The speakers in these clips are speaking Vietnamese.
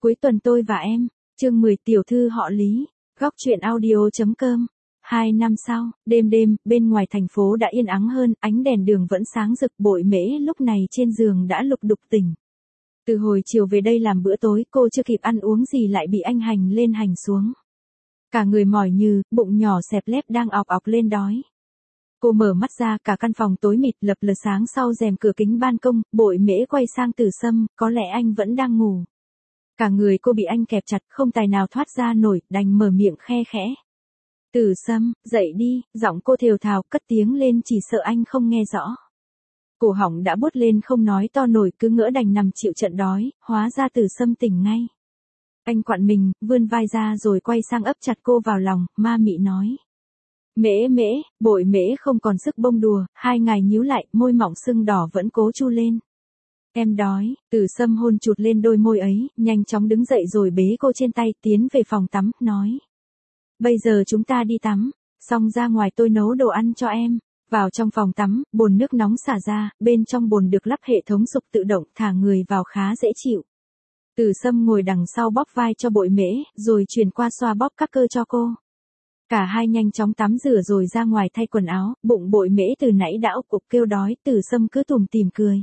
Cuối tuần tôi và em, chương 10 tiểu thư họ Lý, góc truyện audio.com. 2 năm sau, đêm, bên ngoài thành phố đã yên ắng hơn, ánh đèn đường vẫn sáng rực. Bội Mễ lúc này trên giường đã lục đục tỉnh. Từ hồi chiều về đây làm bữa tối, cô chưa kịp ăn uống gì lại bị anh hành lên hành xuống. Cả người mỏi nhừ, bụng nhỏ xẹp lép đang ọc ọc lên đói. Cô mở mắt ra, cả căn phòng tối mịt lập lờ sáng sau rèm cửa kính ban công. Bội Mễ quay sang Từ Sâm, có lẽ anh vẫn đang ngủ. Cả người cô bị anh kẹp chặt, không tài nào thoát ra nổi, đành mở miệng khe khẽ. Từ Sâm, dậy đi, giọng cô thều thào cất tiếng lên chỉ sợ anh không nghe rõ. Cổ họng đã buốt lên không nói to nổi, cứ ngỡ đành nằm chịu trận đói, hóa ra Từ Sâm tỉnh ngay. Anh quặn mình, vươn vai ra rồi quay sang ấp chặt cô vào lòng, ma mị nói. Mễ, Bội Mễ không còn sức bông đùa, hai ngày nhíu lại, môi mỏng sưng đỏ vẫn cố chu lên. Em đói. Từ Sâm hôn chụt lên đôi môi ấy, nhanh chóng đứng dậy rồi bế cô trên tay, tiến về phòng tắm, nói. Bây giờ chúng ta đi tắm, xong ra ngoài tôi nấu đồ ăn cho em. Vào trong phòng tắm, bồn nước nóng xả ra, bên trong bồn được lắp hệ thống sục tự động, thả người vào khá dễ chịu. Từ Sâm ngồi đằng sau bóp vai cho Bội Mễ, rồi chuyển qua xoa bóp các cơ cho cô. Cả hai nhanh chóng tắm rửa rồi ra ngoài thay quần áo, bụng Bội Mễ từ nãy đã ục ục kêu đói, Từ Sâm cứ tủm tỉm cười.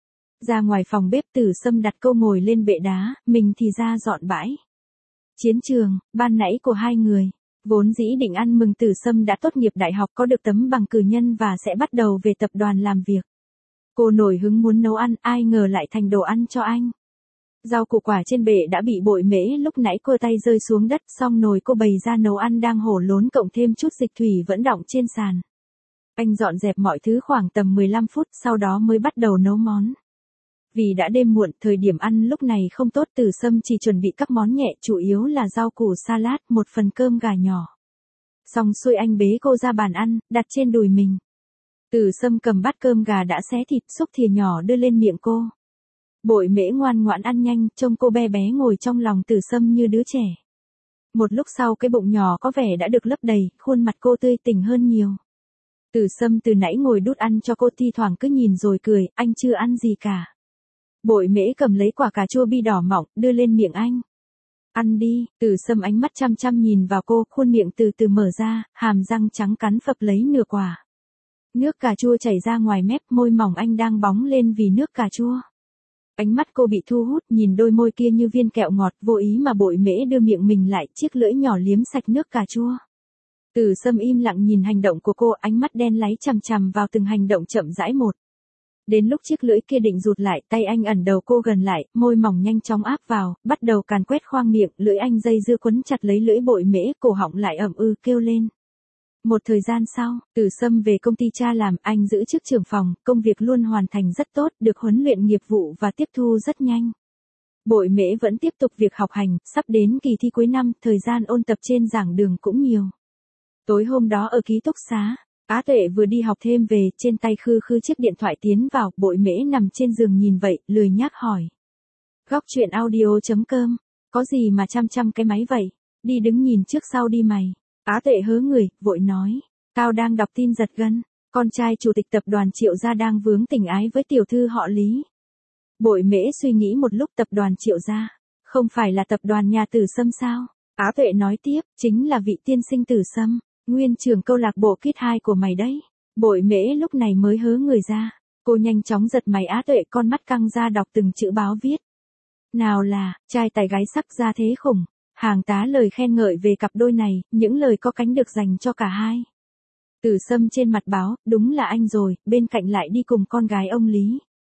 Ra ngoài phòng bếp, Từ Sâm đặt cô ngồi lên bệ đá, mình thì ra dọn bãi. Chiến trường, ban nãy của hai người, vốn dĩ định ăn mừng Từ Sâm đã tốt nghiệp đại học, có được tấm bằng cử nhân và sẽ bắt đầu về tập đoàn làm việc. Cô nổi hứng muốn nấu ăn, ai ngờ lại thành đồ ăn cho anh. Rau củ quả trên bệ đã bị Bội Mễ lúc nãy cô tay rơi xuống đất, xong nồi cô bày ra nấu ăn đang hổ lốn cộng thêm chút dịch thủy vẫn đọng trên sàn. Anh dọn dẹp mọi thứ khoảng tầm 15 phút, sau đó mới bắt đầu nấu món. Vì đã đêm muộn, thời điểm ăn lúc này không tốt, Từ Sâm chỉ chuẩn bị các món nhẹ, chủ yếu là rau củ salad, một phần cơm gà nhỏ. Xong xuôi anh bế cô ra bàn ăn, đặt trên đùi mình. Từ Sâm cầm bát cơm gà đã xé thịt, xúc thìa nhỏ đưa lên miệng cô. Bội Mễ ngoan ngoãn ăn nhanh, trông cô bé bé ngồi trong lòng Từ Sâm như đứa trẻ. Một lúc sau cái bụng nhỏ có vẻ đã được lấp đầy, khuôn mặt cô tươi tỉnh hơn nhiều. Từ Sâm từ nãy ngồi đút ăn cho cô, thi thoảng cứ nhìn rồi cười, anh chưa ăn gì cả. Bội Mễ cầm lấy quả cà chua bi đỏ mọng, đưa lên miệng anh. Ăn đi. Từ Sâm ánh mắt chăm chăm nhìn vào cô, khuôn miệng từ từ mở ra, hàm răng trắng cắn phập lấy nửa quả. Nước cà chua chảy ra ngoài mép, môi mỏng anh đang bóng lên vì nước cà chua. Ánh mắt cô bị thu hút, nhìn đôi môi kia như viên kẹo ngọt, vô ý mà Bội Mễ đưa miệng mình lại, chiếc lưỡi nhỏ liếm sạch nước cà chua. Từ Sâm im lặng nhìn hành động của cô, ánh mắt đen láy chằm chằm vào từng hành động chậm rãi một. Đến lúc chiếc lưỡi kia định rụt lại, tay anh ẩn đầu cô gần lại, môi mỏng nhanh chóng áp vào, bắt đầu càn quét khoang miệng, lưỡi anh dây dưa quấn chặt lấy lưỡi Bội Mễ, cổ họng lại ẩm ư kêu lên. Một thời gian sau, Từ Sâm về công ty cha làm, anh giữ chức trưởng phòng, công việc luôn hoàn thành rất tốt, được huấn luyện nghiệp vụ và tiếp thu rất nhanh. Bội Mễ vẫn tiếp tục việc học hành, sắp đến kỳ thi cuối năm, thời gian ôn tập trên giảng đường cũng nhiều. Tối hôm đó ở ký túc xá, Á Tuệ vừa đi học thêm về, trên tay khư chiếc điện thoại tiến vào, Bội Mễ nằm trên giường nhìn vậy, lười nhác hỏi. Góc truyện audio.com, có gì mà chăm cái máy vậy, đi đứng nhìn trước sau đi mày. Á Tuệ hớ người, vội nói, tao đang đọc tin giật gân, con trai chủ tịch tập đoàn Triệu gia đang vướng tình ái với tiểu thư họ Lý. Bội Mễ suy nghĩ một lúc, tập đoàn Triệu gia, không phải là tập đoàn nhà Từ Sâm sao? Á Tuệ nói tiếp, chính là vị tiên sinh Từ Sâm, nguyên trưởng câu lạc bộ Kid 2 của mày đấy. Bội Mễ lúc này mới hớ người ra, cô nhanh chóng giật mày. Á Tuệ con mắt căng ra đọc từng chữ báo viết. Nào là, trai tài gái sắc ra thế khủng. Hàng tá lời khen ngợi về cặp đôi này, những lời có cánh được dành cho cả hai. Từ Sâm trên mặt báo, đúng là anh rồi, bên cạnh lại đi cùng con gái ông Lý.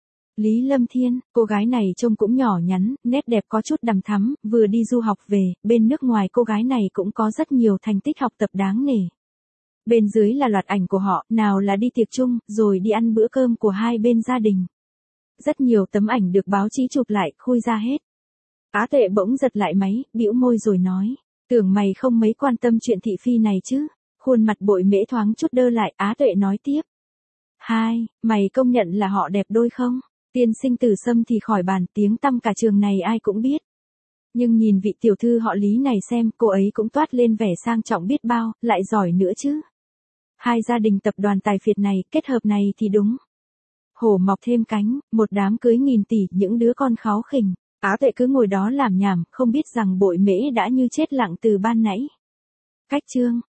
Lý Lâm Thiên, cô gái này trông cũng nhỏ nhắn, nét đẹp có chút đằm thắm, vừa đi du học về, bên nước ngoài cô gái này cũng có rất nhiều thành tích học tập đáng nể. Bên dưới là loạt ảnh của họ, nào là đi tiệc chung, rồi đi ăn bữa cơm của hai bên gia đình. Rất nhiều tấm ảnh được báo chí chụp lại, khui ra hết. Á Tuệ bỗng giật lại máy, bĩu môi rồi nói, tưởng mày không mấy quan tâm chuyện thị phi này chứ. Khuôn mặt Bội Mễ thoáng chút đơ lại, Á Tuệ nói tiếp. Mày công nhận là họ đẹp đôi không? Tiên sinh Từ Sâm thì khỏi bàn, tiếng tăm cả trường này ai cũng biết. Nhưng nhìn vị tiểu thư họ Lý này xem, cô ấy cũng toát lên vẻ sang trọng biết bao, lại giỏi nữa chứ. Hai gia đình tập đoàn tài phiệt này, kết hợp này thì đúng. Hổ mọc thêm cánh, một đám cưới nghìn tỷ, những đứa con kháu khỉnh. Á Tuệ cứ ngồi đó làm nhảm, không biết rằng Bội Mễ đã như chết lặng từ ban nãy. Cách chương